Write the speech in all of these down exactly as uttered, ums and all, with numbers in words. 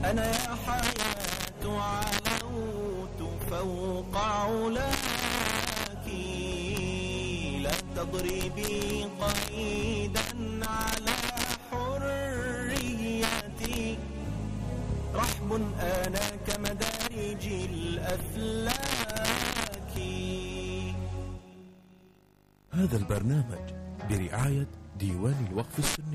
أنا يا حياة علوت فوق علاك، لا تضربي قيدا على حريتي، رحب أنا كمدارج الأفلاك. هذا البرنامج برعاية ديوان الوقف السني.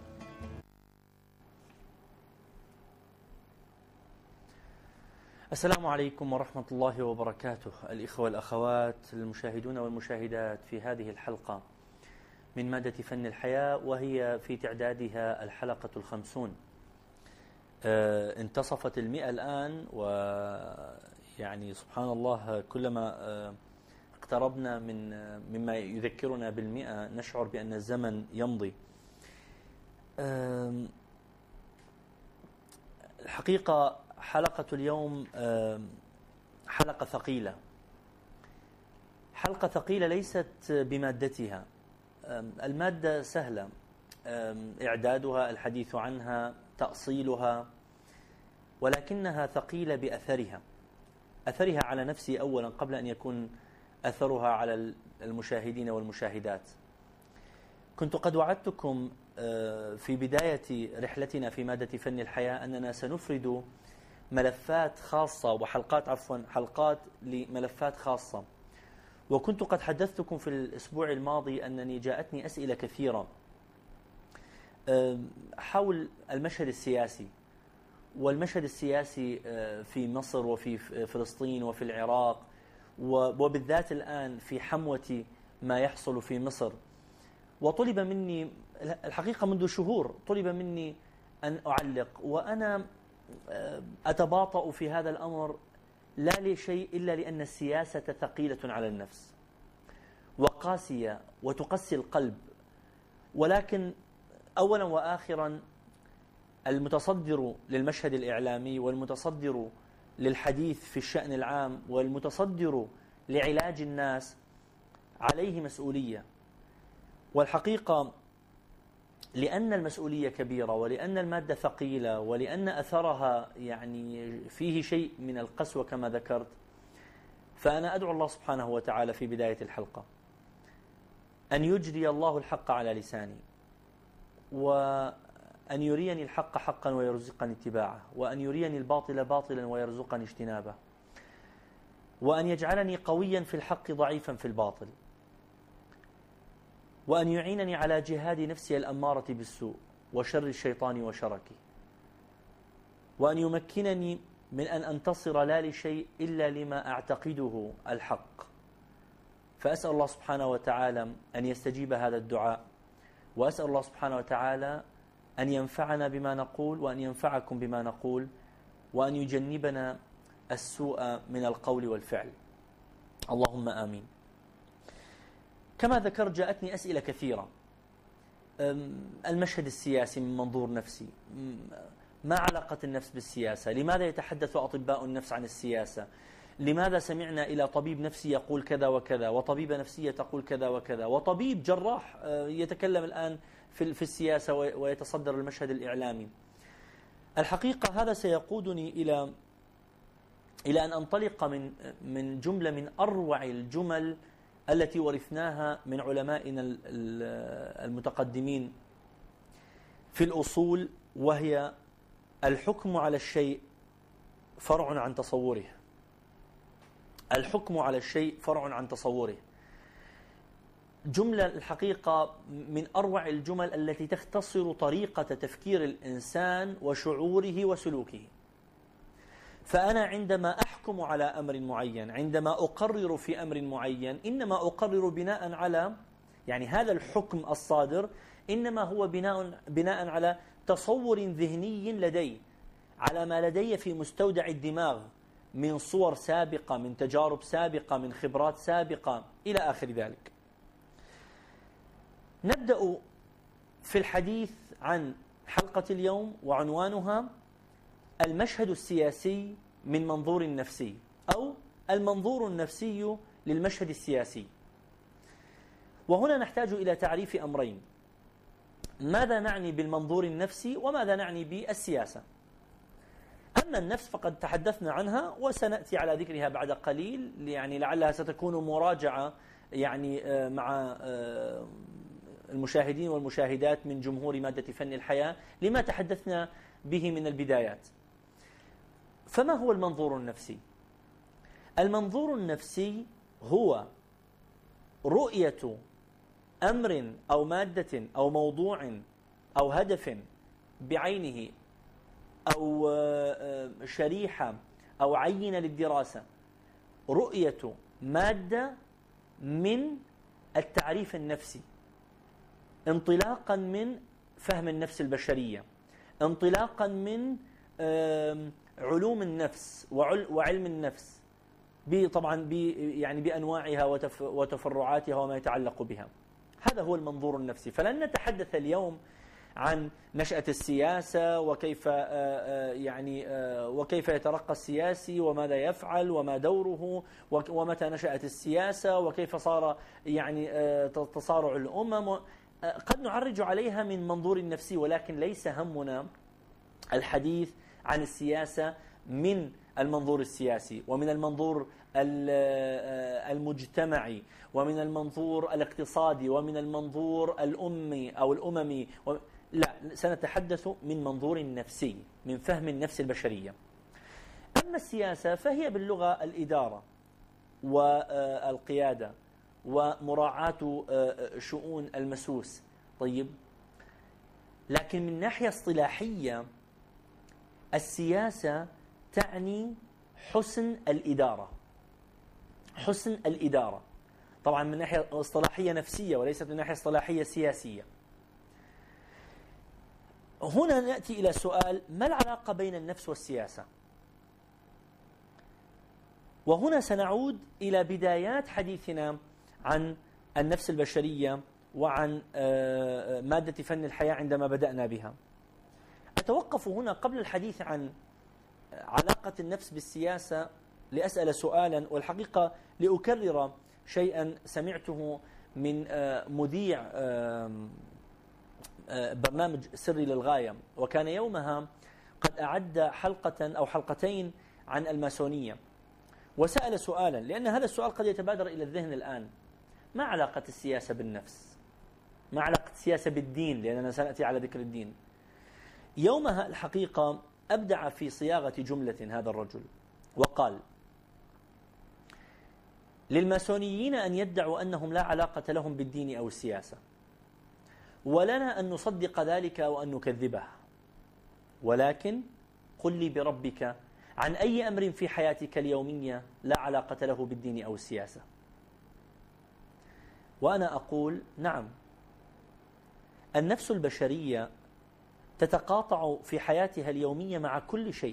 السلام عليكم ورحمة الله وبركاته، الإخوة والأخوات المشاهدون والمشاهدات في هذه الحلقة من مادة فن الحياة، وهي في تعدادها الحلقة الخمسون. آه انتصفت المئة الآن، ويعني سبحان الله كلما آه اقتربنا من آه مما يذكرنا بالمئة نشعر بأن الزمن يمضي. آه الحقيقة حلقة اليوم حلقة ثقيلة، حلقة ثقيلة ليست بمادتها. المادة سهلة، إعدادها، الحديث عنها، تأصيلها، ولكنها ثقيلة بأثرها، أثرها على نفسي أولا قبل أن يكون أثرها على المشاهدين والمشاهدات. كنت قد وعدتكم في بداية رحلتنا في مادة فن الحياة أننا سنفرد ملفات خاصة وحلقات عفوا حلقات لملفات خاصة، وكنت قد حدثتكم في الأسبوع الماضي أنني جاءتني أسئلة كثيرة حول المشهد السياسي، والمشهد السياسي في مصر وفي فلسطين وفي العراق، وبالذات الآن في حموة ما يحصل في مصر. وطلب مني الحقيقة منذ شهور طلب مني أن أعلق، وأنا أتباطأ في هذا الأمر لا لشيء إلا لأن السياسة ثقيلة على النفس وقاسية وتقسي القلب. ولكن أولا وآخرا المتصدر للمشهد الإعلامي والمتصدر للحديث في الشأن العام والمتصدر لعلاج الناس عليه مسؤولية. والحقيقة لأن المسؤولية كبيرة، ولأن المادة ثقيلة، ولأن أثرها يعني فيه شيء من القسوة كما ذكرت، فأنا أدعو الله سبحانه وتعالى في بداية الحلقة أن يجري الله الحق على لساني، وأن يريني الحق حقا ويرزقني اتباعه، وأن يريني الباطل باطلا ويرزقني اجتنابه، وأن يجعلني قويا في الحق ضعيفا في الباطل، وأن يعينني على جهاد نفسي الأمارة بالسوء وشر الشيطان وشركه، وأن يمكنني من أن أنتصر لا لشيء إلا لما أعتقده الحق. فأسأل الله سبحانه وتعالى أن يستجيب هذا الدعاء، وأسأل الله سبحانه وتعالى أن ينفعنا بما نقول، وأن ينفعكم بما نقول، وأن يجنبنا السوء من القول والفعل، اللهم آمين. كما ذكرت جاءتني أسئلة كثيرة. المشهد السياسي من منظور نفسي، ما علاقة النفس بالسياسة؟ لماذا يتحدث أطباء النفس عن السياسة؟ لماذا سمعنا إلى طبيب نفسي يقول كذا وكذا، وطبيبة نفسية تقول كذا وكذا، وطبيب جراح يتكلم الآن في السياسة ويتصدر المشهد الإعلامي؟ الحقيقة هذا سيقودني إلى إلى أن أنطلق من من جملة من أروع الجمل التي ورثناها من علمائنا المتقدمين في الأصول، وهي الحكم على الشيء فرع عن تصوره. الحكم على الشيء فرع عن تصوره. جملة الحقيقة من أروع الجمل التي تختصر طريقة تفكير الإنسان وشعوره وسلوكه. فأنا عندما أحكم على أمر معين، عندما أقرر في أمر معين، إنما أقرر بناء على يعني هذا الحكم الصادر إنما هو بناء بناء على تصور ذهني لدي، على ما لدي في مستودع الدماغ من صور سابقة، من تجارب سابقة، من خبرات سابقة إلى آخر ذلك. نبدأ في الحديث عن حلقة اليوم، وعنوانها المشهد السياسي من منظور نفسي، أو المنظور النفسي للمشهد السياسي. وهنا نحتاج إلى تعريف أمرين: ماذا نعني بالمنظور النفسي، وماذا نعني بالسياسة. أما النفس فقد تحدثنا عنها وسنأتي على ذكرها بعد قليل، يعني لعلها ستكون مراجعة يعني مع المشاهدين والمشاهدات من جمهور مادة فن الحياة لما تحدثنا به من البدايات. فما هو المنظور النفسي؟ المنظور النفسي هو رؤية أمر أو مادة أو موضوع أو هدف بعينه أو شريحة أو عينة للدراسة، رؤية مادة من التعريف النفسي انطلاقا من فهم النفس البشرية، انطلاقا من علوم النفس وعلم النفس طبعا يعني بأنواعها وتفرعاتها وما يتعلق بها. هذا هو المنظور النفسي. فلن نتحدث اليوم عن نشأة السياسة وكيف يعني وكيف يترقى السياسي وماذا يفعل وما دوره ومتى نشأت السياسة وكيف صار يعني تصارع الأمم. قد نعرج عليها من منظور نفسي، ولكن ليس همنا الحديث عن السياسة من المنظور السياسي ومن المنظور المجتمعي ومن المنظور الاقتصادي ومن المنظور الأمي أو الأممي. لا، سنتحدث من منظور نفسي، من فهم النفس البشرية. أما السياسة فهي باللغة الإدارة والقيادة ومراعاة شؤون المسوس. طيب، لكن من ناحية اصطلاحية السياسة تعني حسن الإدارة، حسن الإدارة طبعا من ناحية اصطلاحية نفسية وليست من ناحية اصطلاحية سياسية. هنا نأتي إلى سؤال: ما العلاقة بين النفس والسياسة؟ وهنا سنعود إلى بدايات حديثنا عن النفس البشرية وعن مادة فن الحياة عندما بدأنا بها. أتوقف هنا قبل الحديث عن علاقة النفس بالسياسة لأسأل سؤالا، والحقيقة لأكرر شيئا سمعته من مذيع برنامج سري للغاية، وكان يومها قد أعد حلقة أو حلقتين عن الماسونية، وسأل سؤالا، لأن هذا السؤال قد يتبادر إلى الذهن الآن: ما علاقة السياسة بالنفس؟ ما علاقة السياسة بالدين؟ لأننا سنأتي على ذكر الدين. يومها الحقيقة أبدع في صياغة جملة هذا الرجل وقال: للماسونيين أن يدعوا أنهم لا علاقة لهم بالدين أو السياسة، ولنا أن نصدق ذلك وأن نكذبه، ولكن قل لي بربك عن أي أمر في حياتك اليومية لا علاقة له بالدين أو السياسة. وأنا أقول: نعم، النفس البشرية تتقاطع في حياتها اليومية مع كل شيء،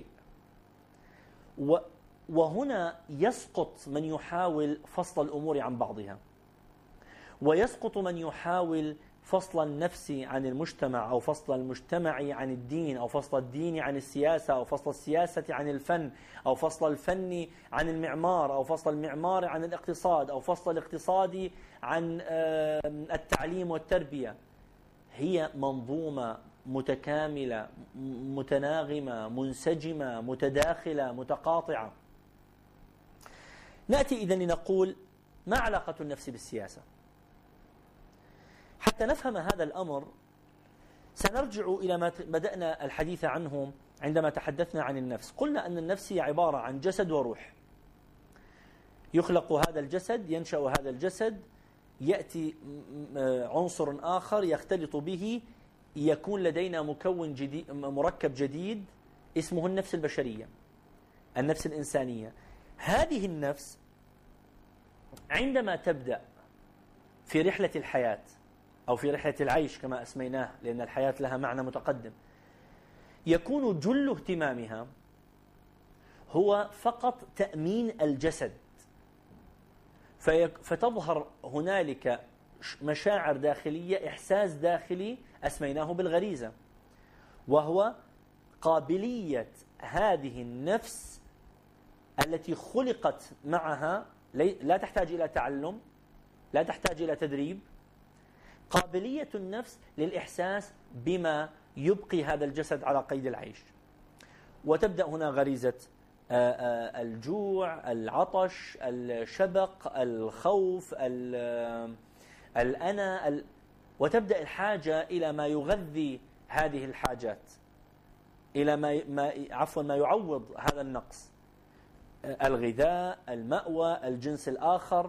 وهنا يسقط من يحاول فصل الأمور عن بعضها، ويسقط من يحاول فصل النفس عن المجتمع أو فصل المجتمع عن الدين أو فصل الدين عن السياسة أو فصل السياسة عن الفن أو فصل الفن عن المعمار أو فصل المعمار عن الاقتصاد أو فصل الاقتصاد عن التعليم والتربية. هي منظومة متكاملة متناغمة منسجمة متداخلة متقاطعة. نأتي إذن لنقول: ما علاقة النفس بالسياسة؟ حتى نفهم هذا الأمر سنرجع إلى ما بدأنا الحديث عنه عندما تحدثنا عن النفس. قلنا أن النفس هي عبارة عن جسد وروح. يخلق هذا الجسد، ينشأ هذا الجسد، يأتي عنصر آخر يختلط به، يكون لدينا مكون جديد مركب جديد اسمه النفس البشرية، النفس الإنسانية. هذه النفس عندما تبدأ في رحلة الحياة أو في رحلة العيش كما أسميناه، لأن الحياة لها معنى متقدم، يكون جل اهتمامها هو فقط تأمين الجسد، فتظهر هنالك مشاعر داخلية، إحساس داخلي أسميناه بالغريزة، وهو قابلية هذه النفس التي خلقت معها، لا تحتاج إلى تعلم، لا تحتاج إلى تدريب، قابلية النفس للإحساس بما يبقي هذا الجسد على قيد العيش. وتبدأ هنا غريزة الجوع، العطش، الشبق، الخوف، الأنا، وتبدأ الحاجة إلى ما يغذي هذه الحاجات، إلى ما ما عفوا ما يعوض هذا النقص، الغذاء، المأوى، الجنس الآخر،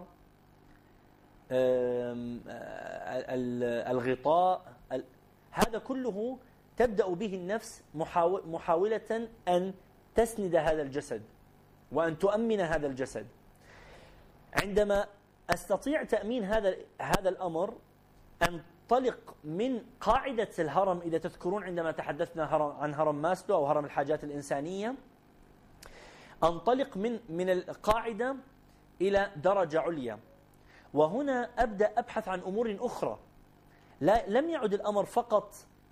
الغطاء، هذا كله تبدأ به النفس محاولة أن تسند هذا الجسد وأن تؤمن هذا الجسد. عندما أستطيع تأمين هذا هذا الأمر، أنطلق من قاعدة الهرم. إذا تذكرون عندما تحدثنا عن هرم ماسلو أو هرم الحاجات الإنسانية، أنطلق من من القاعدة إلى درجة عليا، وهنا أبدأ أبحث عن أمور أخرى. لا لم يعد الأمر فقط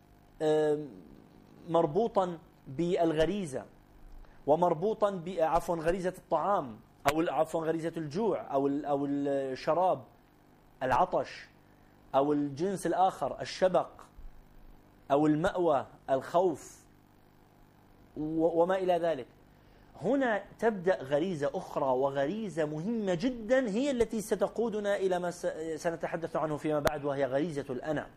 مربوطا بالغريزة ومربوطا عفوا غريزة الطعام أو عفوا غريزة الجوع أو أو الشراب، العطش أو الجنس الآخر، الشبق أو المأوى، الخوف وما إلى ذلك. هنا تبدأ غريزة أخرى، وغريزة مهمة جدا هي التي ستقودنا إلى ما سنتحدث عنه فيما بعد، وهي غريزة الأنا.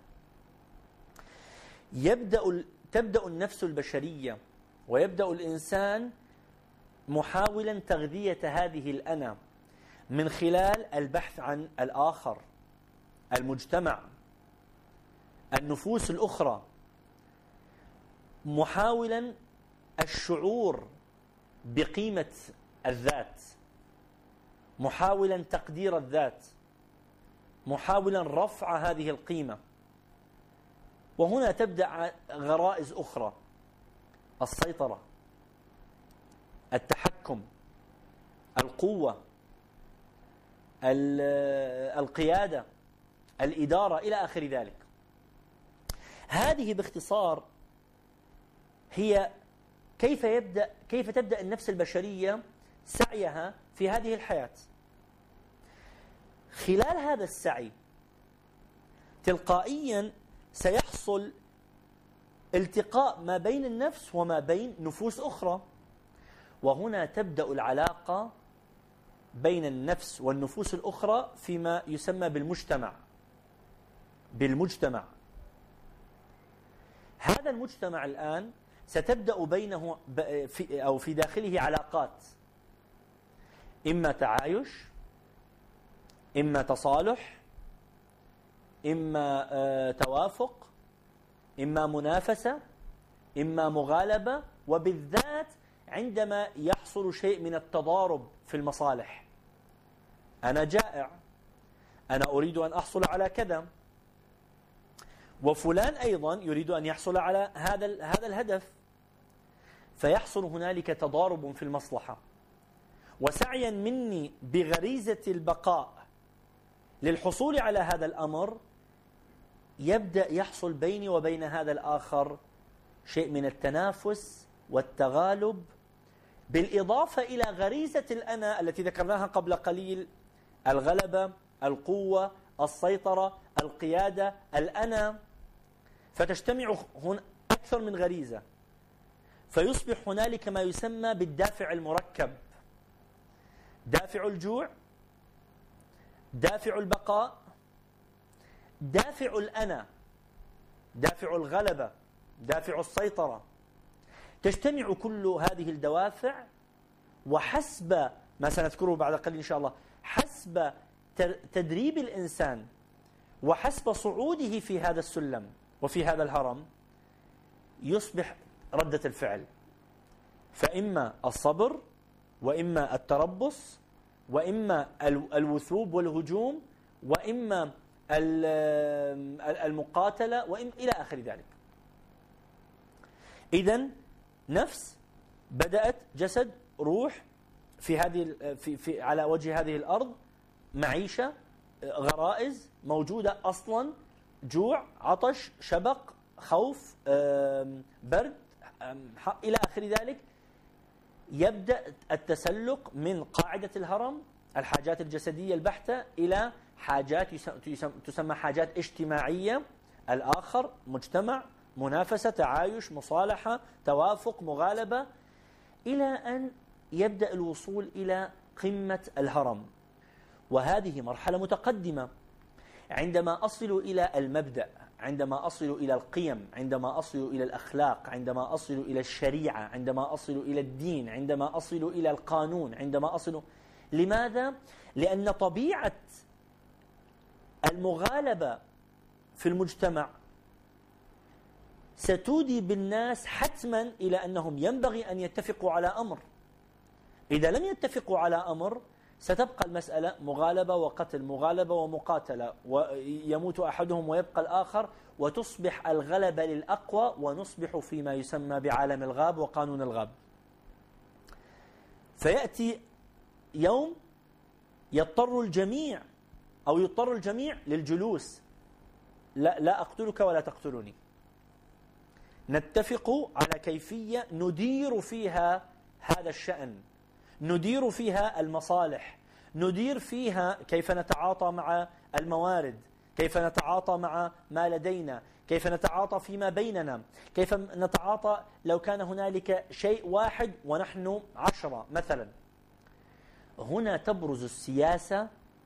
يبدأ تبدأ النفس البشرية ويبدأ الإنسان محاولا تغذية هذه الأنا من خلال البحث عن الآخر، المجتمع، النفوس الأخرى، محاولا الشعور بقيمة الذات، محاولا تقدير الذات، محاولا رفع هذه القيمة. وهنا تبدأ غرائز أخرى: السيطرة، التحكم، القوة، القيادة، الإدارة إلى آخر ذلك. هذه باختصار هي كيف يبدأ كيف تبدأ النفس البشرية سعيها في هذه الحياة. خلال هذا السعي تلقائيا سيحصل التقاء ما بين النفس وما بين نفوس أخرى، وهنا تبدأ العلاقة بين النفس والنفوس الأخرى فيما يسمى بالمجتمع. بالمجتمع هذا المجتمع الآن ستبدأ بينه في أو في داخله علاقات، إما تعايش، إما تصالح، إما توافق، إما منافسة، إما مغالبة، وبالذات عندما يحصل شيء من التضارب في المصالح. أنا جائع، أنا أريد أن أحصل على كذا، وفلان أيضا يريد أن يحصل على هذا هذا الهدف، فيحصل هنالك تضارب في المصلحة. وسعيا مني بغريزة البقاء للحصول على هذا الأمر، يبدأ يحصل بيني وبين هذا الآخر شيء من التنافس والتغالب، بالإضافة إلى غريزة الأنا التي ذكرناها قبل قليل: الغلبة، القوة، السيطرة، القيادة، الأنا. فتجتمع هنا أكثر من غريزة، فيصبح هنالك ما يسمى بالدافع المركب: دافع الجوع، دافع البقاء، دافع الأنا، دافع الغلبة، دافع السيطرة. تجتمع كل هذه الدوافع، وحسب ما سنذكره بعد قليل إن شاء الله، حسب تدريب الإنسان وحسب صعوده في هذا السلم وفي هذا الهرم، يصبح ردة الفعل، فإما الصبر، وإما التربص، وإما الوثوب والهجوم، وإما المقاتلة، وإما إلى آخر ذلك. إذن نفس بدأت جسد، روح، في هذه في في على وجه هذه الأرض، معيشة، غرائز موجودة أصلا، جوع، عطش، شبق، خوف، برد، إلى آخر ذلك. يبدأ التسلق من قاعدة الهرم، الحاجات الجسدية البحتة، إلى حاجات تسمى حاجات اجتماعية: الآخر، مجتمع، منافسة، تعايش، مصالحة، توافق، مغالبة. إلى أن يبدأ الوصول إلى قمة الهرم. وهذه مرحلة متقدمة. عندما أصل إلى المبدأ، عندما أصل إلى القيم، عندما أصل إلى الأخلاق، عندما أصل إلى الشريعة، عندما أصل إلى الدين، عندما أصل إلى القانون، عندما أصل... لماذا؟ لأن طبيعة المغالبة في المجتمع ستودي بالناس حتما إلى أنهم ينبغي أن يتفقوا على أمر. إذا لم يتفقوا على أمر ستبقى المسألة مغالبة وقتل، مغالبة ومقاتلة، ويموت أحدهم ويبقى الآخر، وتصبح الغلبة للأقوى، ونصبح فيما يسمى بعالم الغاب وقانون الغاب. فيأتي يوم يضطر الجميع أو يضطر الجميع للجلوس، لا, لا أقتلك ولا تقتلني، نتفق على كيفية ندير فيها هذا الشأن، ندير فيها المصالح، ندير فيها كيف نتعاطى مع الموارد، كيف نتعاطى مع ما لدينا، كيف نتعاطى فيما بيننا، كيف نتعاطى لو كان هنالك شيء واحد ونحن عشرة مثلا. هنا تبرز السياسة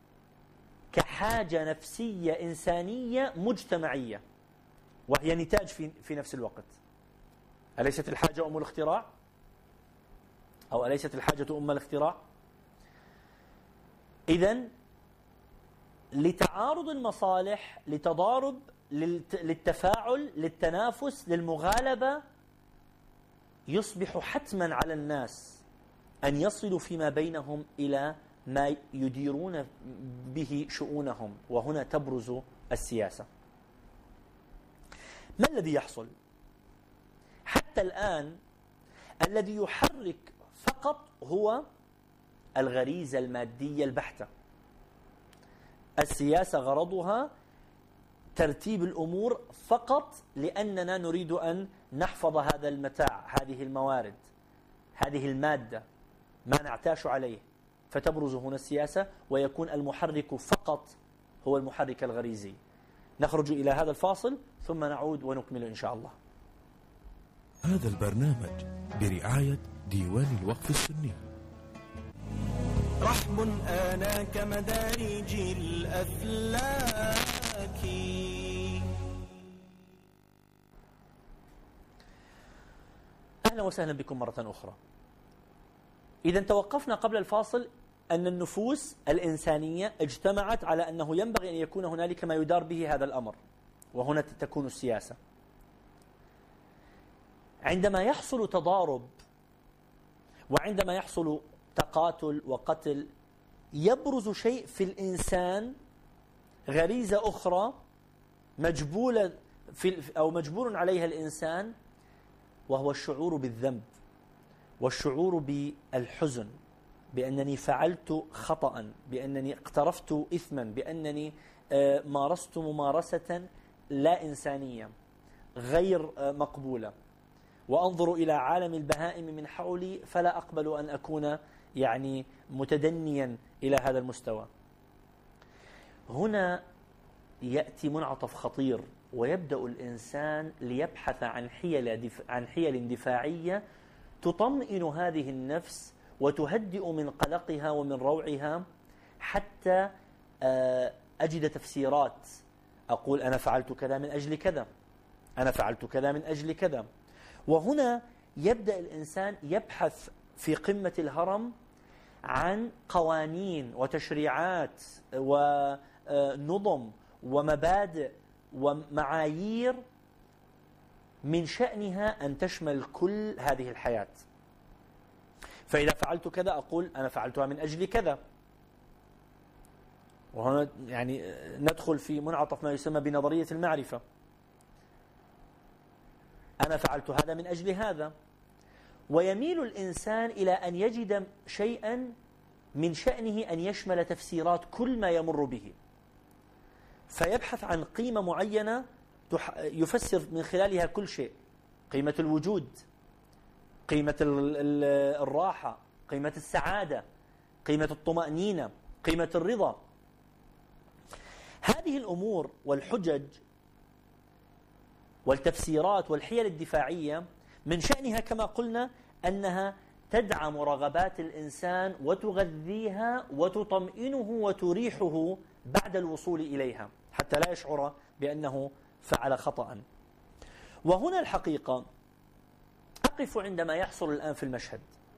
كحاجة نفسية إنسانية مجتمعية، وهي نتاج في في نفس الوقت. أليست الحاجة أم الاختراع؟ أو أليست الحاجة أم الاختراع؟ إذن لتعارض المصالح، لتضارب، للتفاعل، للتنافس، للمغالبة، يصبح حتما على الناس أن يصلوا فيما بينهم إلى ما يديرون به شؤونهم، وهنا تبرز السياسة. ما الذي يحصل؟ حتى الآن الذي يحرك فقط هو الغريزة المادية البحتة. السياسة غرضها ترتيب الأمور فقط لأننا نريد أن نحفظ هذا المتاع، هذه الموارد، هذه المادة، ما نعتاش عليه. فتبرز هنا السياسة، ويكون المحرك فقط هو المحرك الغريزي. نخرج إلى هذا الفاصل ثم نعود ونكمل إن شاء الله. هذا البرنامج برعاية ديوان الوقف السني. رحب آنا كمدارج الأفلاك. أهلا وسهلا بكم مرة أخرى. إذا توقفنا قبل الفاصل أن النفوس الإنسانية اجتمعت على أنه ينبغي أن يكون هنالك ما يدار به هذا الأمر، وهنا تكون السياسة. عندما يحصل تضارب وعندما يحصل تقاتل وقتل، يبرز شيء في الإنسان، غريزة أخرى مجبولة في أو مجبور عليها الإنسان، وهو الشعور بالذنب والشعور بالحزن، بأنني فعلت خطأ، بأنني اقترفت إثما، بأنني مارست ممارسة لا إنسانية غير مقبولة، وأنظر إلى عالم البهائم من حولي فلا أقبل أن أكون يعني متدنيا إلى هذا المستوى. هنا يأتي منعطف خطير، ويبدأ الإنسان ليبحث عن حيل عن حيل دفاعية تطمئن هذه النفس وتهدئ من قلقها ومن روعها، حتى أجد تفسيرات. أقول أنا فعلت كذا من أجل كذا، أنا فعلت كذا من أجل كذا. وهنا يبدأ الإنسان يبحث في قمة الهرم عن قوانين وتشريعات ونظم ومبادئ ومعايير من شأنها أن تشمل كل هذه الحياة. فإذا فعلت كذا أقول أنا فعلتها من أجل كذا. وهنا يعني ندخل في منعطف ما يسمى بنظرية المعرفة. أنا فعلت هذا من أجل هذا. ويميل الإنسان إلى أن يجد شيئا من شأنه أن يشمل تفسيرات كل ما يمر به، فيبحث عن قيمة معينة يفسر من خلالها كل شيء: قيمة الوجود، قيمة الراحة، قيمة السعادة، قيمة الطمأنينة، قيمة الرضا. هذه الأمور والحجج والتفسيرات والحيل الدفاعية من شأنها كما قلنا أنها تدعم رغبات الإنسان وتغذيها وتطمئنه وتريحه بعد الوصول إليها حتى لا يشعر بأنه فعل خطأ. وهنا الحقيقة أقف عندما يحصل الآن في المشهد،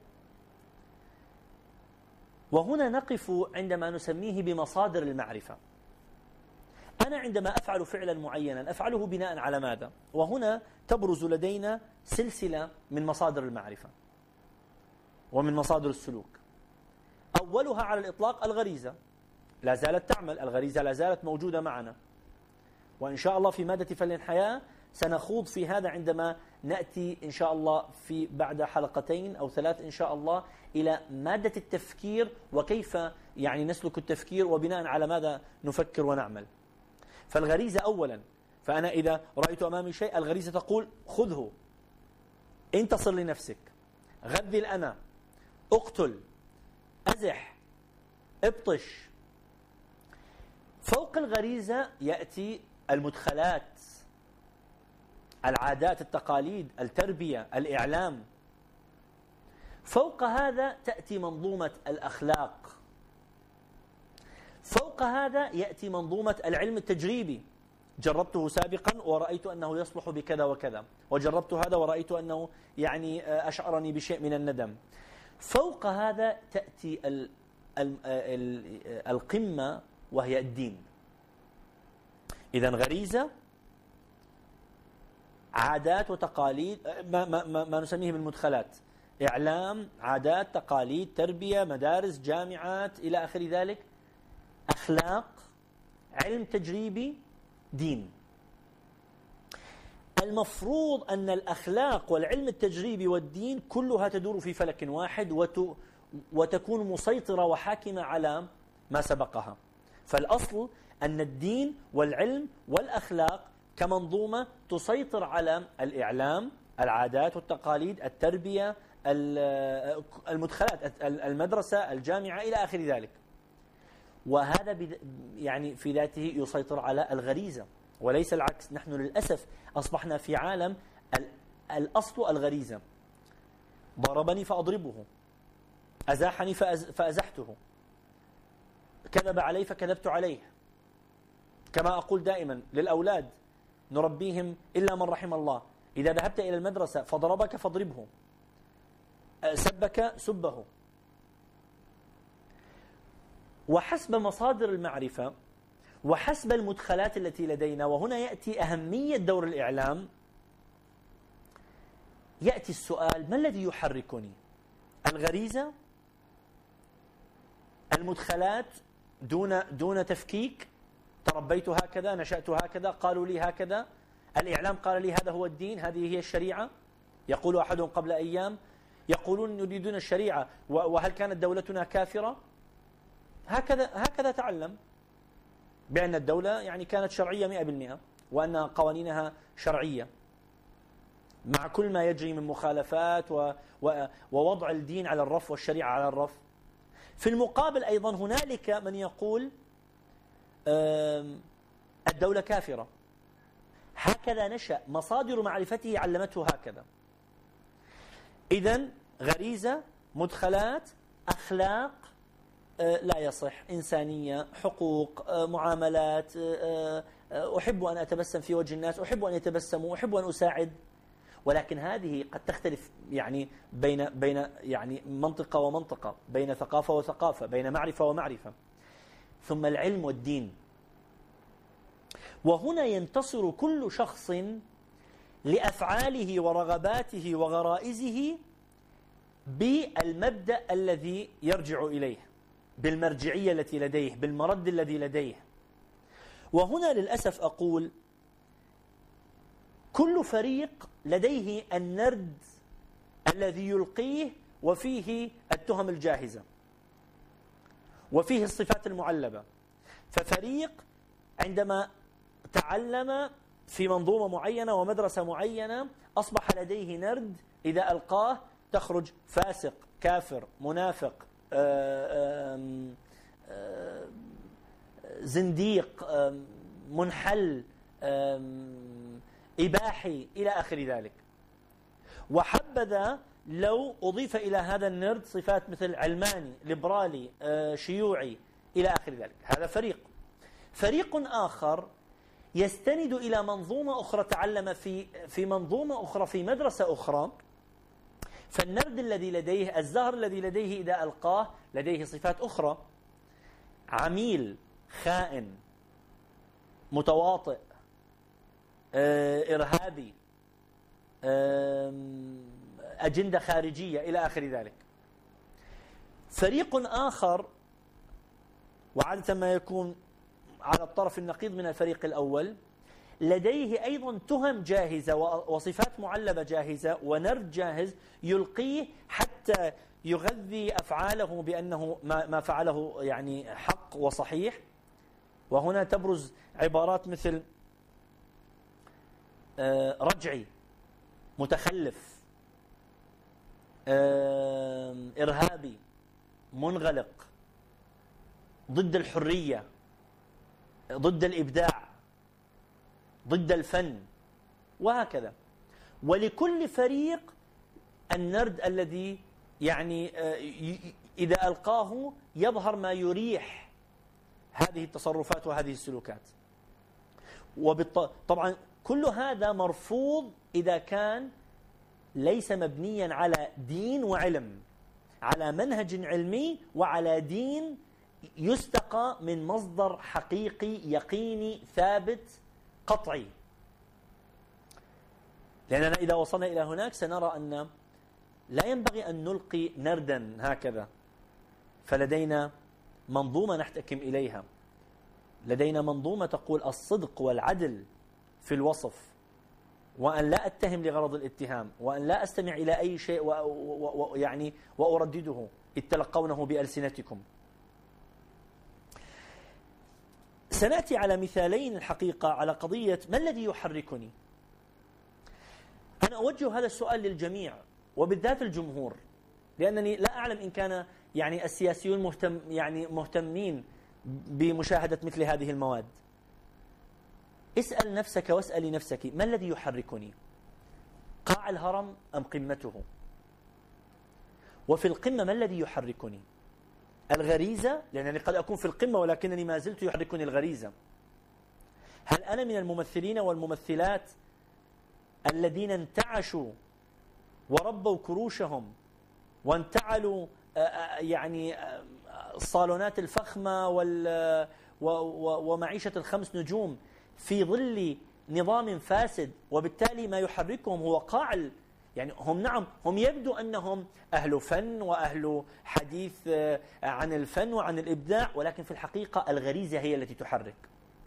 وهنا نقف عندما نسميه بمصادر المعرفة. أنا عندما أفعل فعلا معينا أفعله بناء على ماذا؟ وهنا تبرز لدينا سلسلة من مصادر المعرفة ومن مصادر السلوك. أولها على الإطلاق الغريزة، لا زالت تعمل، الغريزة لا زالت موجودة معنا، وإن شاء الله في مادة فن الحياة سنخوض في هذا عندما نأتي إن شاء الله في بعد حلقتين أو ثلاث إن شاء الله إلى مادة التفكير وكيف يعني نسلك التفكير وبناء على ماذا نفكر ونعمل. فالغريزة أولا، فأنا إذا رأيت أمامي شيء الغريزة تقول خذه، انتصر لنفسك، غذي الأنا، اقتل، أزح، ابطش. فوق الغريزة يأتي المدخلات، العادات، التقاليد، التربية، الإعلام. فوق هذا تأتي منظومة الأخلاق. فوق هذا يأتي منظومة العلم التجريبي، جربته سابقا ورأيت أنه يصلح بكذا وكذا، وجربت هذا ورأيت أنه يعني أشعرني بشيء من الندم. فوق هذا تأتي ال ال ال القمة وهي الدين. إذن غريزة، عادات وتقاليد، ما, ما, ما, ما نسميه بالمدخلات، إعلام، عادات، تقاليد، تربية، مدارس، جامعات إلى آخر ذلك، أخلاق، علم تجريبي، دين. المفروض أن الأخلاق والعلم التجريبي والدين كلها تدور في فلك واحد وت وتكون مسيطرة وحاكمة على ما سبقها. فالأصل أن الدين والعلم والأخلاق كمنظومة تسيطر على الإعلام، العادات والتقاليد، التربية، المدخلات، المدرسة، الجامعة إلى آخر ذلك. وهذا يعني في ذاته يسيطر على الغريزة وليس العكس. نحن للأسف أصبحنا في عالم الأصل الغريزة، ضربني فأضربه، أزاحني فأزحته، كذب علي فكذبت عليه. كما أقول دائما للأولاد نربيهم إلا من رحم الله، إذا ذهبت إلى المدرسة فضربك فاضربه، سبك سبه. وحسب مصادر المعرفة وحسب المدخلات التي لدينا، وهنا يأتي أهمية دور الإعلام، يأتي السؤال: ما الذي يحركني؟ الغريزة؟ المدخلات دون دون تفكيك؟ تربيت هكذا، نشأت هكذا، قالوا لي هكذا، الإعلام قال لي هذا هو الدين، هذه هي الشريعة. يقول أحدهم قبل أيام يقولون يريدون الشريعة، وهل كانت دولتنا كافرة؟ هكذا هكذا تعلم بأن الدولة يعني كانت شرعية مئة بالمئة وأن قوانينها شرعية، مع كل ما يجري من مخالفات و و ووضع الدين على الرف والشريعة على الرف. في المقابل أيضا هنالك من يقول الدولة كافرة. هكذا نشأ، مصادر معرفته علمته هكذا. إذن غريزة، مدخلات، أخلاق لا يصح، إنسانية، حقوق، معاملات، أحب أن أتبسم في وجه الناس، أحب أن يتبسموا، أحب أن أساعد. ولكن هذه قد تختلف يعني بين بين يعني منطقة ومنطقة، بين ثقافة وثقافة، بين معرفة ومعرفة. ثم العلم والدين، وهنا ينتصر كل شخص لأفعاله ورغباته وغرائزه بالمبدأ الذي يرجع إليه، بالمرجعية التي لديه، بالمرد الذي لديه. وهنا للأسف أقول كل فريق لديه النرد الذي يلقيه وفيه التهم الجاهزة وفيه الصفات المعلبة. ففريق عندما تعلم في منظومة معينة ومدرسة معينة أصبح لديه نرد إذا ألقاه تخرج فاسق، كافر، منافق، آآ آآ زنديق، منحل، إباحي إلى آخر ذلك. وحبذا لو أضيف إلى هذا النرد صفات مثل علماني، ليبرالي، شيوعي إلى آخر ذلك. هذا فريق. فريق آخر يستند إلى منظومة أخرى، تعلم في في منظومة أخرى في مدرسة أخرى، فالنرد الذي لديه، الزهر الذي لديه إذا ألقاه لديه صفات أخرى: عميل، خائن، متواطئ، إرهابي، أجندة خارجية إلى آخر ذلك. فريق آخر، وعادة ما يكون على الطرف النقيض من الفريق الأول، لديه أيضا تهم جاهزة وصفات معلبة جاهزة ونرد جاهز يلقيه حتى يغذي أفعاله بأنه ما فعله يعني حق وصحيح. وهنا تبرز عبارات مثل رجعي، متخلف، إرهابي، منغلق، ضد الحرية، ضد الإبداع، ضد الفن، وهكذا. ولكل فريق النرد الذي يعني إذا ألقاه يظهر ما يريح هذه التصرفات وهذه السلوكات. وطبعا كل هذا مرفوض إذا كان ليس مبنيا على دين وعلم، على منهج علمي وعلى دين يستقى من مصدر حقيقي يقيني ثابت قطعي. لأننا إذا وصلنا إلى هناك سنرى أن لا ينبغي أن نلقي نردا هكذا، فلدينا منظومة نحتكم إليها، لدينا منظومة تقول الصدق والعدل في الوصف، وأن لا أتهم لغرض الاتهام، وأن لا أستمع إلى أي شيء ويعني وأردده إذ تلقونه بألسنتكم. سنأتي على مثالين الحقيقة على قضية ما الذي يحركني. أنا أوجه هذا السؤال للجميع وبالذات الجمهور، لأنني لا أعلم إن كان يعني السياسيون مهتم يعني مهتمين بمشاهدة مثل هذه المواد. اسأل نفسك واسألي نفسك: ما الذي يحركني؟ قاع الهرم أم قمته؟ وفي القمة ما الذي يحركني؟ الغريزة، لأنني قد أكون في القمة ولكنني ما زلت يحركني الغريزة. هل أنا من الممثلين والممثلات الذين انتعشوا وربوا كروشهم وانتعلوا يعني الصالونات الفخمة ومعيشة الخمس نجوم في ظل نظام فاسد، وبالتالي ما يحركهم هو قاع، يعني هم نعم هم يبدو أنهم أهل فن وأهل حديث عن الفن وعن الإبداع، ولكن في الحقيقة الغريزة هي التي تحرك.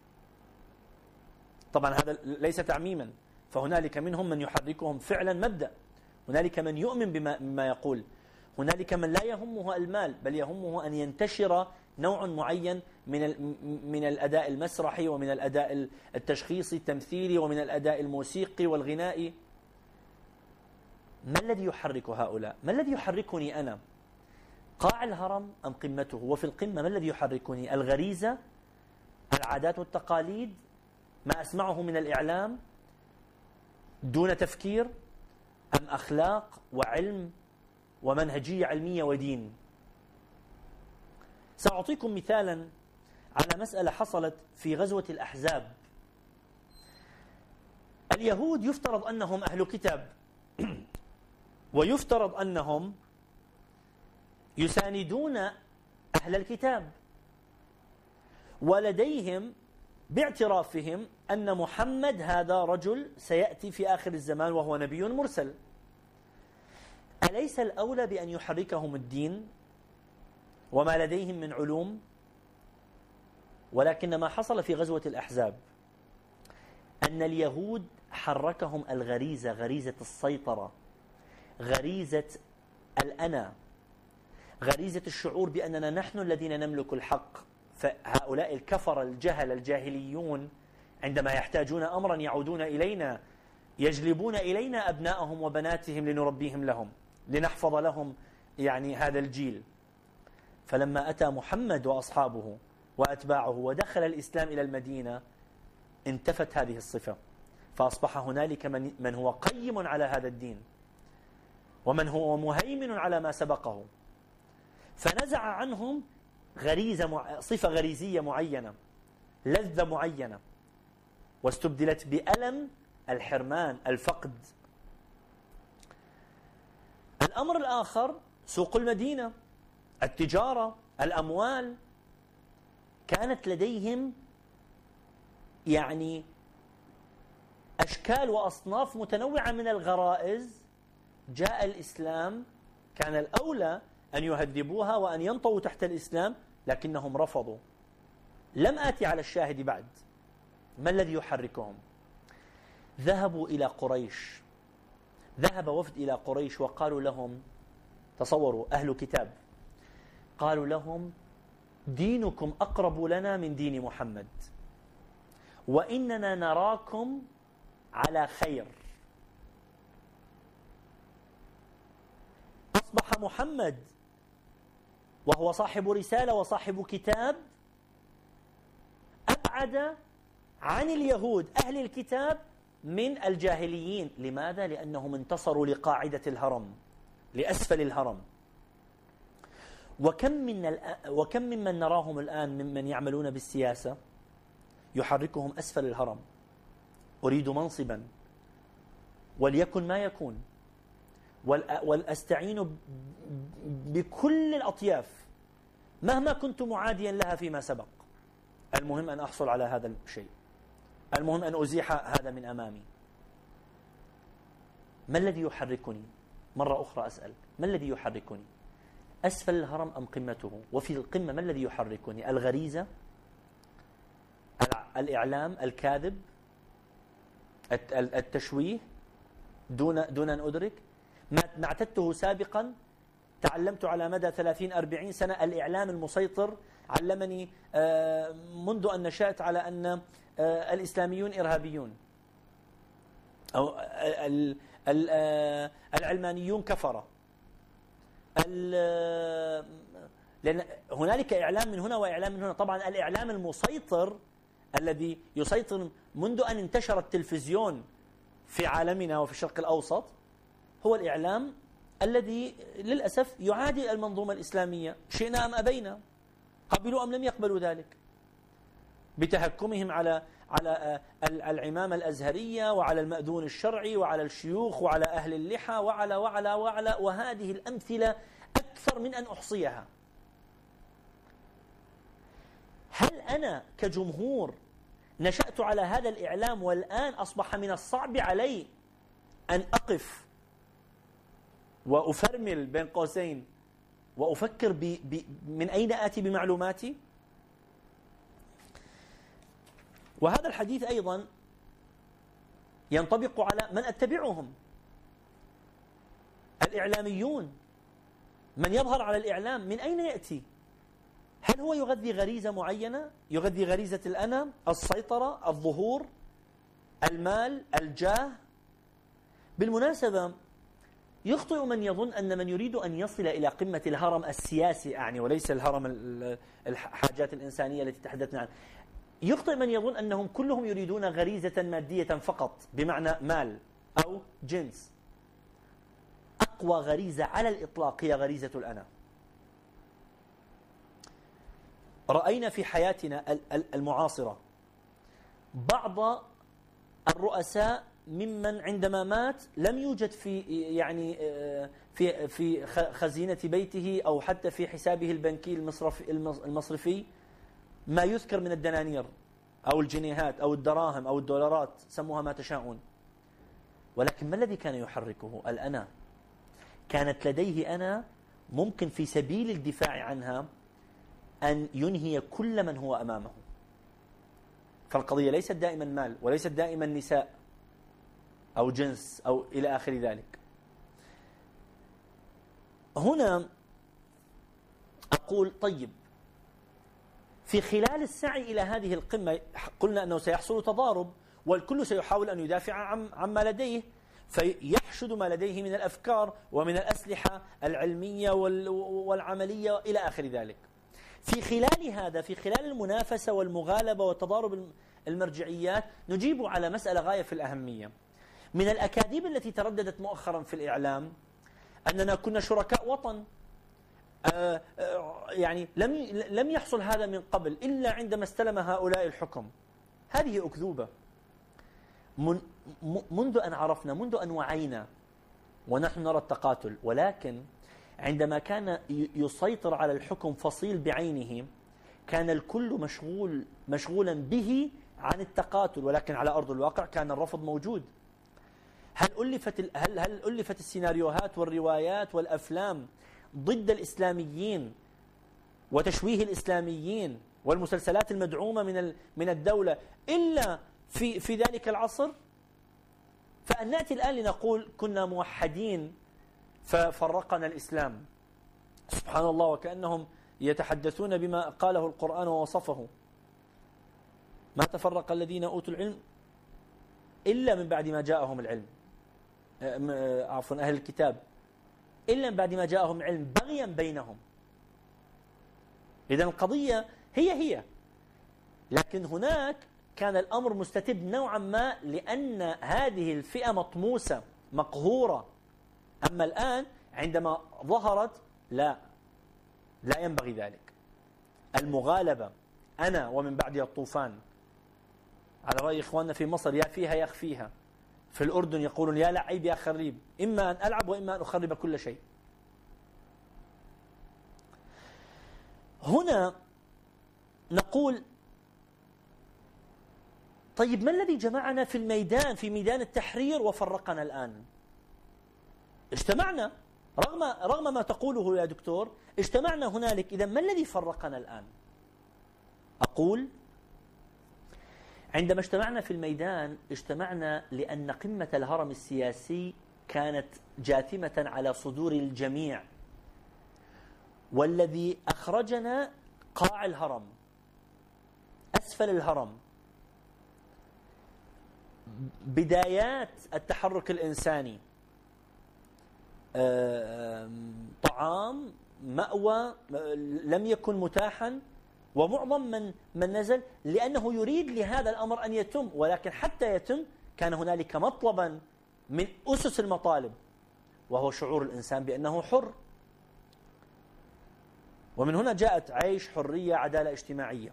طبعا هذا ليس تعميما، فهنالك منهم من يحركهم فعلا مبدأ، هنالك من يؤمن بما ما يقول، هنالك من لا يهمه المال بل يهمه أن ينتشر نوع معين من من الأداء المسرحي ومن الأداء التشخيصي التمثيلي ومن الأداء الموسيقي والغنائي. ما الذي يحرك هؤلاء؟ ما الذي يحركني أنا؟ قاع الهرم أم قمته؟ وفي القمة ما الذي يحركني؟ الغريزة، العادات والتقاليد، ما أسمعه من الإعلام دون تفكير، أم أخلاق وعلم ومنهجية علمية ودين؟ سأعطيكم مثالا على مسألة حصلت في غزوة الأحزاب. اليهود يفترض أنهم أهل كتاب، ويفترض أنهم يساندون أهل الكتاب، ولديهم باعترافهم أن محمد هذا رجل سيأتي في آخر الزمان وهو نبي مرسل. أليس الأولى بأن يحركهم الدين وما لديهم من علوم؟ ولكن ما حصل في غزوة الأحزاب أن اليهود حركهم الغريزة، غريزة السيطرة، غريزة الأنا، غريزة الشعور بأننا نحن الذين نملك الحق. فهؤلاء الكفر الجهل الجاهليون عندما يحتاجون أمرا يعودون إلينا، يجلبون إلينا أبنائهم وبناتهم لنربيهم لهم، لنحفظ لهم يعني هذا الجيل. فلما أتى محمد وأصحابه وأتباعه ودخل الإسلام إلى المدينة انتفت هذه الصفة، فأصبح هنالك من, من هو قيم على هذا الدين، ومن هو مهيمن على ما سبقه، فنزع عنهم غريزة مع... صفة غريزية معينة، لذة معينة، واستبدلت بألم الحرمان، الفقد. الأمر الآخر سوق المدينة، التجارة، الأموال. كانت لديهم يعني أشكال وأصناف متنوعة من الغرائز. جاء الإسلام، كان الأولى أن يهذبوها وأن ينطوا تحت الإسلام، لكنهم رفضوا. لم آتي على الشاهد بعد. ما الذي يحركهم؟ ذهبوا إلى قريش، ذهب وفد إلى قريش وقالوا لهم، تصوروا أهل كتاب، قالوا لهم: دينكم أقرب لنا من دين محمد، وإننا نراكم على خير. أصبح محمد وهو صاحب رسالة وصاحب كتاب أبعد عن اليهود أهل الكتاب من الجاهليين. لماذا؟ لأنهم انتصروا لقاعدة الهرم، لأسفل الهرم. وكم من وكم ممن نراهم الآن ممن يعملون بالسياسة يحركهم أسفل الهرم. أريد منصبا وليكن ما يكون، والأستعين بكل الأطياف مهما كنت معاديا لها فيما سبق. المهم أن أحصل على هذا الشيء، المهم أن أزيح هذا من أمامي. ما الذي يحركني؟ مرة أخرى أسأل: ما الذي يحركني؟ أسفل الهرم أم قمته؟ وفي القمة ما الذي يحركني؟ الغريزة، الإعلام الكاذب، التشويه دون دون أن أدرك ما اعتدته سابقا. تعلمت على مدى ثلاثين أربعين سنة الإعلام المسيطر علمني منذ أن نشأت على أن الإسلاميون إرهابيون، أو العلمانيون كفرة. لأن هنالك إعلام من هنا وإعلام من هنا. طبعا الإعلام المسيطر الذي يسيطر منذ أن انتشر التلفزيون في عالمنا وفي الشرق الأوسط هو الإعلام الذي للأسف يعادي المنظومة الإسلامية، شئنا أم أبينا، قبلوا أم لم يقبلوا ذلك، بتهكمهم على على العمامة الأزهرية وعلى المأذون الشرعي وعلى الشيوخ وعلى أهل اللحى وعلى وعلى وعلى وهذه الأمثلة أكثر من أن أحصيها. هل أنا كجمهور نشأت على هذا الإعلام والآن أصبح من الصعب علي أن أقف وأفرمل بين قوسين وأفكر ب ب من أين آتي بمعلوماتي؟ وهذا الحديث أيضا ينطبق على من أتبعهم، الإعلاميون. من يظهر على الإعلام من أين يأتي؟ هل هو يغذي غريزة معينة؟ يغذي غريزة الأنا، السيطرة، الظهور، المال، الجاه؟ بالمناسبة يخطئ من يظن أن من يريد أن يصل إلى قمة الهرم السياسي أعني، وليس الهرم الحاجات الإنسانية التي تحدثنا عنها، يخطئ من يظن أنهم كلهم يريدون غريزة مادية فقط بمعنى مال أو جنس. أقوى غريزة على الإطلاق هي غريزة الأنا. رأينا في حياتنا المعاصرة بعض الرؤساء ممن عندما مات لم يوجد في يعني في في خزينة بيته أو حتى في حسابه البنكي المصرفي المصرفي ما يذكر من الدنانير أو الجنيهات أو الدراهم أو الدولارات، سموها ما تشاءون. ولكن ما الذي كان يحركه؟ الأنا. كانت لديه أنا ممكن في سبيل الدفاع عنها أن ينهي كل من هو أمامه. فالقضية ليست دائما مال، وليست دائما نساء أو جنس أو إلى آخر ذلك. هنا أقول طيب، في خلال السعي إلى هذه القمة قلنا أنه سيحصل تضارب، والكل سيحاول أن يدافع عن عما لديه، فيحشد ما لديه من الأفكار ومن الأسلحة العلمية والعملية إلى آخر ذلك. في خلال هذا، في خلال المنافسة والمغالبة وتضارب المرجعيات، نجيب على مسألة غاية في الأهمية. من الأكاذيب التي ترددت مؤخرا في الإعلام أننا كنا شركاء وطن. آه آه يعني لم لم يحصل هذا من قبل إلا عندما استلم هؤلاء الحكم. هذه أكذوبة. من منذ أن عرفنا، منذ أن وعينا ونحن نرى التقاتل، ولكن عندما كان يسيطر على الحكم فصيل بعينه كان الكل مشغول مشغولا به عن التقاتل، ولكن على أرض الواقع كان الرفض موجود. هل ألفت هل هل ألفت السيناريوهات والروايات والأفلام ضد الإسلاميين وتشويه الإسلاميين والمسلسلات المدعومة من من الدولة إلا في في ذلك العصر؟ فأن نأتي الآن لنقول كنا موحدين ففرقنا الإسلام، سبحان الله، وكأنهم يتحدثون بما قاله القرآن ووصفه. ما تفرق الذين أوتوا العلم إلا من بعد ما جاءهم العلم، عفوا أهل الكتاب، إلا من بعد ما جاءهم علم بغيا بينهم. إذن القضية هي هي، لكن هناك كان الأمر مستتب نوعا ما لأن هذه الفئة مطموسة مقهورة. أما الآن عندما ظهرت لا لا ينبغي ذلك. المغالبة أنا ومن بعدها الطوفان، على رأي إخواننا في مصر، يا فيها يا أخفيها. في الأردن يقولون يا لعيب يا خريب، إما أن ألعب وإما أن أخرب كل شيء. هنا نقول طيب ما الذي جمعنا في الميدان، في ميدان التحرير، وفرقنا الآن؟ اجتمعنا رغم رغم ما تقوله يا دكتور، اجتمعنا هنالك. إذا ما الذي فرقنا الآن؟ أقول عندما اجتمعنا في الميدان اجتمعنا لأن قمة الهرم السياسي كانت جاثمة على صدور الجميع، والذي أخرجنا قاع الهرم، أسفل الهرم، بدايات التحرك الإنساني، طعام، مأوى لم يكن متاحا، ومعظم من من نزل لأنه يريد لهذا الأمر أن يتم، ولكن حتى يتم كان هنالك مطلبا من أسس المطالب، وهو شعور الإنسان بأنه حر. ومن هنا جاءت عيش، حرية، عدالة اجتماعية.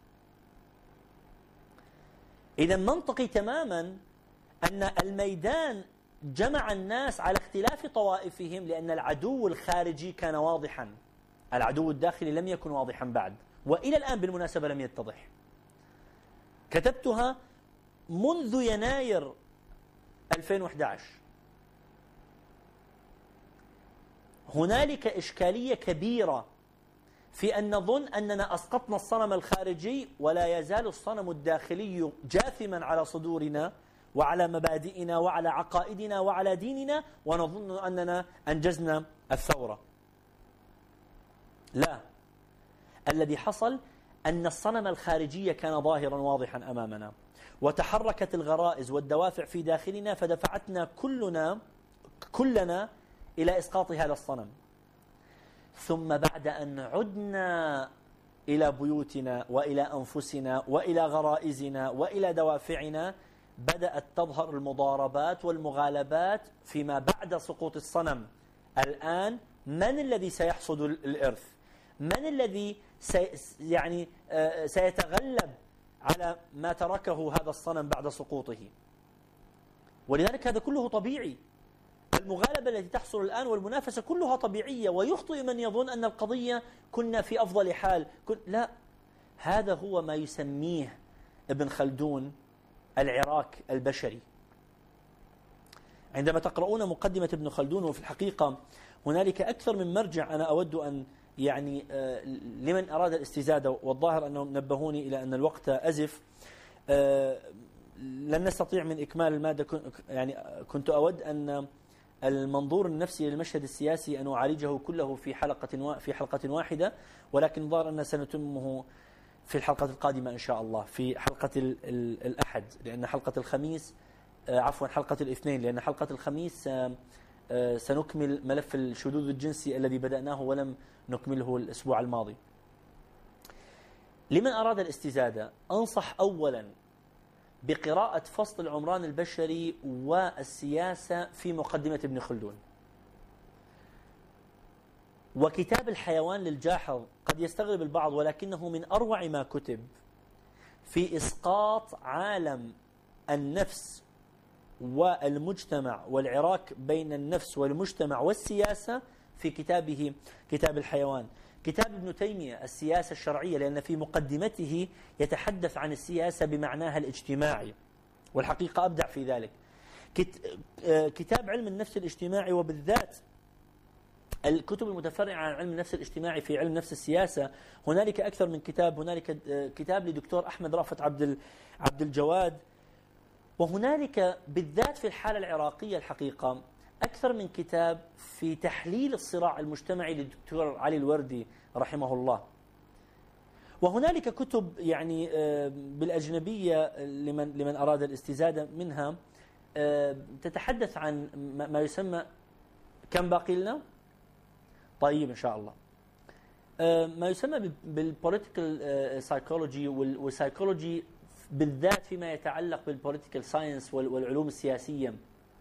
إذا منطقي تماما أن الميدان جمع الناس على اختلاف طوائفهم، لأن العدو الخارجي كان واضحا، العدو الداخلي لم يكن واضحا بعد، وإلى الآن بالمناسبة لم يتضح. كتبتها منذ يناير ألفين وأحد عشر. هنالك إشكالية كبيرة في أن نظن أننا أسقطنا الصنم الخارجي، ولا يزال الصنم الداخلي جاثما على صدورنا وعلى مبادئنا وعلى عقائدنا وعلى ديننا، ونظن أننا أنجزنا الثورة. لا، الذي حصل أن الصنم الخارجي كان ظاهرا واضحا أمامنا، وتحركت الغرائز والدوافع في داخلنا فدفعتنا كلنا كلنا إلى إسقاط هذا الصنم. ثم بعد أن عدنا إلى بيوتنا وإلى أنفسنا وإلى غرائزنا وإلى دوافعنا، بدأت تظهر المضاربات والمغالبات فيما بعد سقوط الصنم. الآن من الذي سيحصد الإرث؟ من الذي سي يعني سيتغلب على ما تركه هذا الصنم بعد سقوطه؟ ولذلك هذا كله طبيعي. المغالبة التي تحصل الآن والمنافسة كلها طبيعية، ويخطئ من يظن أن القضية كنا في أفضل حال. لا، هذا هو ما يسميه ابن خلدون العراك البشري. عندما تقرؤون مقدمة ابن خلدون، وفي الحقيقة هنالك أكثر من مرجع أنا أود أن يعني لمن أراد الاستزادة، والظاهر أنهم نبهوني إلى أن الوقت أزف، لن نستطيع من إكمال المادة. يعني كنت أود أن المنظور النفسي للمشهد السياسي أن أعالجه كله في حلقة في حلقة واحدة، ولكن ظاهر أن سنتمه في الحلقة القادمة إن شاء الله، في حلقة الأحد، لأن حلقة الخميس عفوا حلقة الاثنين، لأن حلقة الخميس سنكمل ملف الشذوذ الجنسي الذي بدأناه ولم نكمله الأسبوع الماضي. لمن أراد الاستزادة أنصح أولا بقراءة فصل العمران البشري والسياسة في مقدمة ابن خلدون. وكتاب الحيوان للجاحظ قد يستغرب البعض، ولكنه من أروع ما كتب في إسقاط عالم النفس والمجتمع والعراك بين النفس والمجتمع والسياسة في كتابه كتاب الحيوان. كتاب ابن تيمية السياسة الشرعية، لأن في مقدمته يتحدث عن السياسة بمعناها الاجتماعي، والحقيقة أبدع في ذلك. كتاب علم النفس الاجتماعي، وبالذات الكتب المتفرعة عن علم النفس الاجتماعي في علم نفس السياسة، هنالك أكثر من كتاب. هنالك كتاب لدكتور أحمد رأفت عبد عبد الجواد، وهنالك بالذات في الحالة العراقية الحقيقة أكثر من كتاب في تحليل الصراع المجتمعي للدكتور علي الوردي رحمه الله. وهنالك كتب يعني بالأجنبية لمن لمن أراد الاستزادة منها تتحدث عن ما يسمى، كم باقي لنا؟ طيب إن شاء الله. ما يسمى بالبوليتيكال سايكولوجي والسايكولوجي بالذات فيما يتعلق بالبوليتيكال ساينس والعلوم السياسية.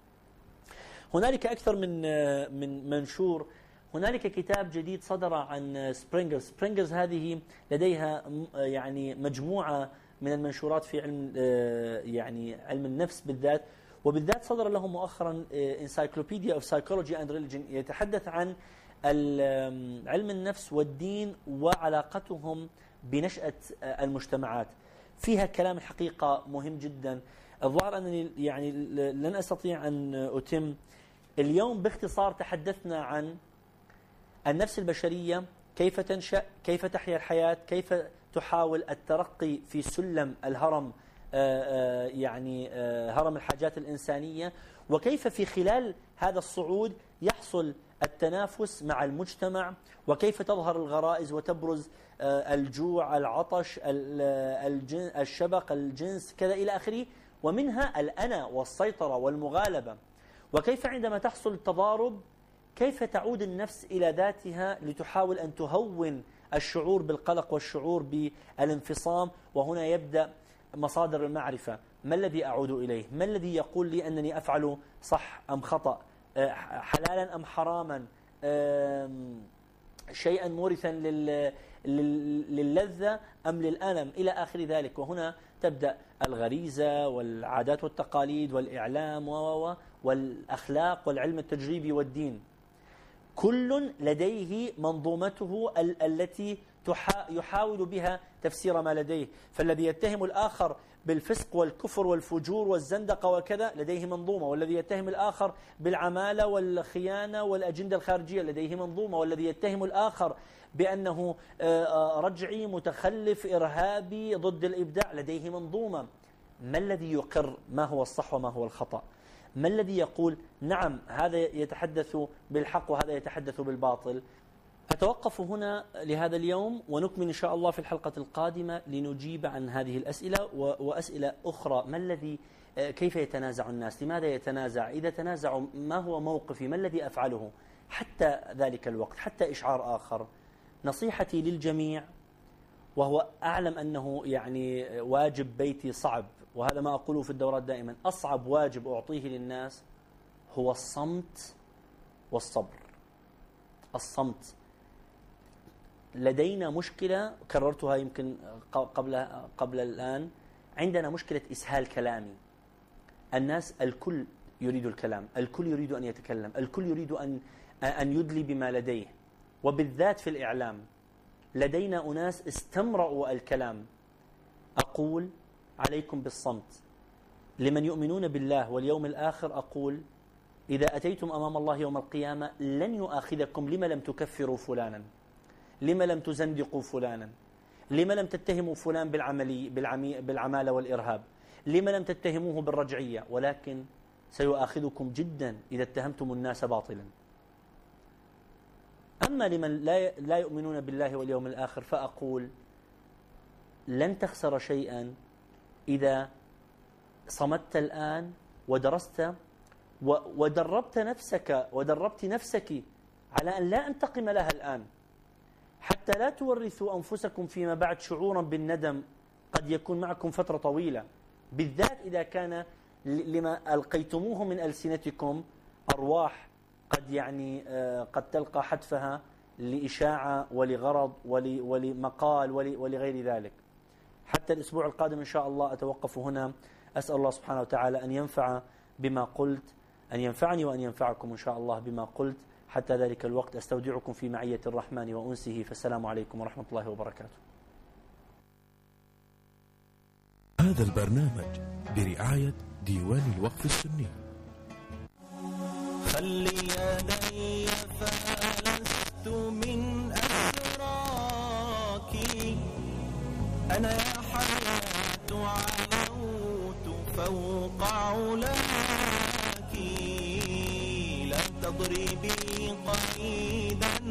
هنالك أكثر من من منشور. هنالك كتاب جديد صدر عن سبرينجرز. سبرينجرز هذه لديها يعني مجموعة من المنشورات في علم يعني علم النفس بالذات، وبالذات صدر له مؤخرا Encyclopedia of Psychology and Religion يتحدث عن علم النفس والدين وعلاقتهم بنشأة المجتمعات. فيها كلام الحقيقة مهم جدا. الظاهر أنني يعني لن أستطيع أن أتم اليوم. باختصار تحدثنا عن النفس البشرية، كيف تنشأ، كيف تحيا الحياة، كيف تحاول الترقي في سلم الهرم يعني هرم الحاجات الإنسانية، وكيف في خلال هذا الصعود يحصل التنافس مع المجتمع، وكيف تظهر الغرائز وتبرز الجوع، العطش، الشبق، الجنس، كذا إلى آخره، ومنها الأنا والسيطرة والمغالبة. وكيف عندما تحصل التضارب كيف تعود النفس إلى ذاتها لتحاول أن تهون الشعور بالقلق والشعور بالانفصام. وهنا يبدأ مصادر المعرفة. ما الذي أعود إليه؟ ما الذي يقول لي أنني أفعل صح أم خطأ؟ حلالا أم حراما؟ شيئا مورثا للذة أم للألم؟ إلى آخر ذلك. وهنا تبدأ الغريزة والعادات والتقاليد والإعلام والأخلاق والعلم التجريبي والدين. كل لديه منظومته التي يحاول بها تفسير ما لديه. فالذي يتهم الآخر بالفسق والكفر والفجور والزندقة وكذا لديه منظومة، والذي يتهم الآخر بالعمالة والخيانة والأجندة الخارجية لديه منظومة، والذي يتهم الآخر بأنه رجعي متخلف إرهابي ضد الإبداع لديه منظومة. ما الذي يقر ما هو الصح وما هو الخطأ؟ ما الذي يقول نعم هذا يتحدث بالحق وهذا يتحدث بالباطل؟ أتوقف هنا لهذا اليوم، ونكمل إن شاء الله في الحلقة القادمة لنجيب عن هذه الأسئلة وأسئلة أخرى. ما الذي كيف يتنازع الناس؟ لماذا يتنازع؟ إذا تنازعوا ما هو موقفي؟ ما الذي أفعله حتى ذلك الوقت، حتى إشعار آخر؟ نصيحتي للجميع، وهو أعلم أنه يعني واجب بيتي صعب، وهذا ما أقوله في الدورات دائما، أصعب واجب أعطيه للناس هو الصمت والصبر. الصمت. لدينا مشكلة كررتها يمكن قبل قبل الآن، عندنا مشكلة إسهال كلامي. الناس الكل يريد الكلام، الكل يريد أن يتكلم، الكل يريد أن أن يدلي بما لديه، وبالذات في الإعلام لدينا أناس استمرأوا الكلام. أقول عليكم بالصمت. لمن يؤمنون بالله واليوم الآخر أقول إذا أتيتم أمام الله يوم القيامة لن يؤاخذكم لما لم تكفروا فلانا، لما لم تزندقوا فلانا، لما لم تتهموا فلان بالعملي بالعمي بالعمالة والإرهاب، لما لم تتهموه بالرجعية، ولكن سيؤاخذكم جدا إذا اتهمتم الناس باطلا. أما لمن لا لا يؤمنون بالله واليوم الآخر فأقول لن تخسر شيئا إذا صمت الآن ودرست ودربت نفسك ودربت نفسك على أن لا أنتقم لها الآن، حتى لا تورثوا أنفسكم فيما بعد شعورا بالندم قد يكون معكم فترة طويلة، بالذات إذا كان لما ألقيتموه من ألسنتكم أرواح قد يعني قد تلقى حتفها لإشاعة ولغرض ول- ولمقال ول- ولغير ذلك. حتى الأسبوع القادم إن شاء الله أتوقف هنا، أسأل الله سبحانه وتعالى أن ينفع بما قلت، أن ينفعني وأن ينفعكم إن شاء الله بما قلت. حتى ذلك الوقت أستودعكم في معية الرحمن وأنسه، فالسلام عليكم ورحمة الله وبركاته. هذا البرنامج برعاية ديوان الوقف السني. خلي يدي فلست من أسراكي، أنا يا حياة علوت فوق علاك، لا تضربي قيدا